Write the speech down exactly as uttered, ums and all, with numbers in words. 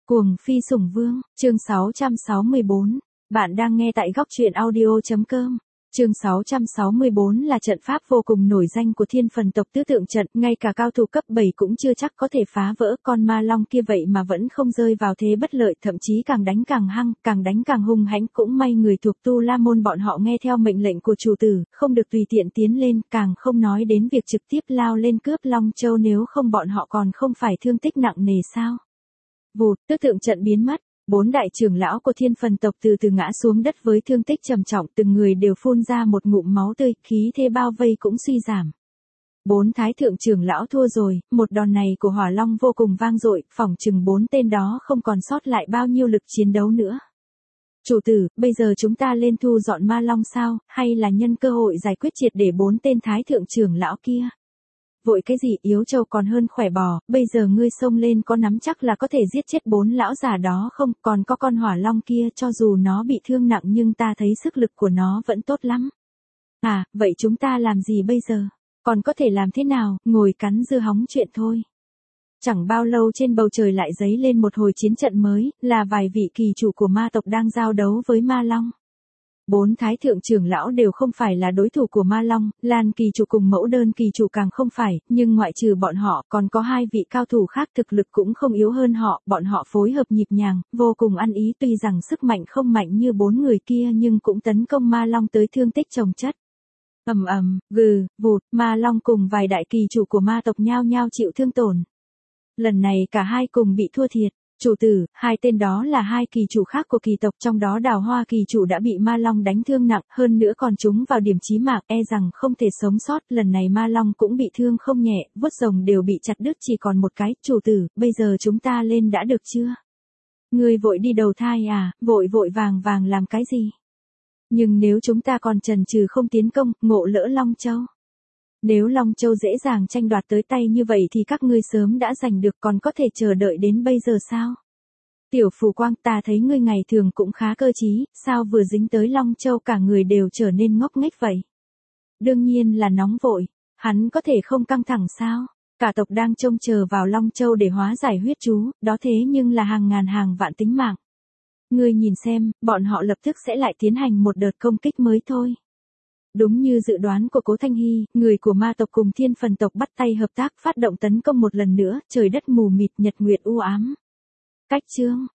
Cuồng phi sủng vương, chương sáu trăm sáu mươi bốn. Bạn đang nghe tại góc truyện audio.com. Chương sáu trăm sáu mươi bốn là trận pháp vô cùng nổi danh của Thiên Phần tộc Tứ Tượng trận, ngay cả cao thủ cấp bảy cũng chưa chắc có thể phá vỡ. Con ma long kia vậy mà vẫn không rơi vào thế bất lợi, thậm chí càng đánh càng hăng, càng đánh càng hung hãnh. Cũng may người thuộc Tu La môn bọn họ nghe theo mệnh lệnh của chủ tử, không được tùy tiện tiến lên, càng không nói đến việc trực tiếp lao lên cướp Long Châu, nếu không bọn họ còn không phải thương tích nặng nề sao? Vụt, Tứ Tượng trận biến mất. Bốn đại trưởng lão của Thiên Phần tộc từ từ ngã xuống đất với thương tích trầm trọng, từng người đều phun ra một ngụm máu tươi, khí thế bao vây cũng suy giảm. Bốn thái thượng trưởng lão thua rồi, một đòn này của Hỏa Long vô cùng vang dội, phỏng chừng bốn tên đó không còn sót lại bao nhiêu lực chiến đấu nữa. Chủ tử, bây giờ chúng ta lên thu dọn ma long sao, hay là nhân cơ hội giải quyết triệt để bốn tên thái thượng trưởng lão kia? Vội cái gì, yếu trâu còn hơn khỏe bò, bây giờ ngươi xông lên có nắm chắc là có thể giết chết bốn lão già đó không? Còn có con hỏa long kia, cho dù nó bị thương nặng nhưng ta thấy sức lực của nó vẫn tốt lắm. À, vậy chúng ta làm gì bây giờ? Còn có thể làm thế nào, ngồi cắn dưa hóng chuyện thôi. Chẳng bao lâu trên bầu trời lại giấy lên một hồi chiến trận mới, là vài vị kỳ chủ của ma tộc đang giao đấu với ma long. Bốn thái thượng trưởng lão đều không phải là đối thủ của ma long, Lan kỳ chủ cùng Mẫu Đơn kỳ chủ càng không phải, nhưng ngoại trừ bọn họ còn có hai vị cao thủ khác thực lực cũng không yếu hơn họ, bọn họ phối hợp nhịp nhàng, vô cùng ăn ý, tuy rằng sức mạnh không mạnh như bốn người kia nhưng cũng tấn công ma long tới thương tích chồng chất. Ầm ầm, gừ, vụt, ma long cùng vài đại kỳ chủ của ma tộc nhao nhao chịu thương tổn. Lần này cả hai cùng bị thua thiệt. Chủ tử, hai tên đó là hai kỳ chủ khác của kỳ tộc, trong đó Đào Hoa kỳ chủ đã bị ma long đánh thương nặng, hơn nữa còn trúng vào điểm chí mạng, e rằng không thể sống sót. Lần này ma long cũng bị thương không nhẹ, vuốt rồng đều bị chặt đứt chỉ còn một cái. Chủ tử, bây giờ chúng ta lên đã được chưa? Ngươi vội đi đầu thai à, vội vội vàng vàng làm cái gì? Nhưng nếu chúng ta còn chần chừ không tiến công, ngộ lỡ Long Châu. Nếu Long Châu dễ dàng tranh đoạt tới tay như vậy thì các ngươi sớm đã giành được, còn có thể chờ đợi đến bây giờ sao? Tiểu Phù Quang, ta thấy ngươi ngày thường cũng khá cơ trí, sao vừa dính tới Long Châu cả người đều trở nên ngốc nghếch vậy? Đương nhiên là nóng vội, hắn có thể không căng thẳng sao? Cả tộc đang trông chờ vào Long Châu để hóa giải huyết chú, đó thế nhưng là hàng ngàn hàng vạn tính mạng. Ngươi nhìn xem, bọn họ lập tức sẽ lại tiến hành một đợt công kích mới thôi. Đúng như dự đoán của Cố Thanh Hy, người của ma tộc cùng Thiên Phần tộc bắt tay hợp tác phát động tấn công một lần nữa, trời đất mù mịt, nhật nguyệt u ám. Cách chương,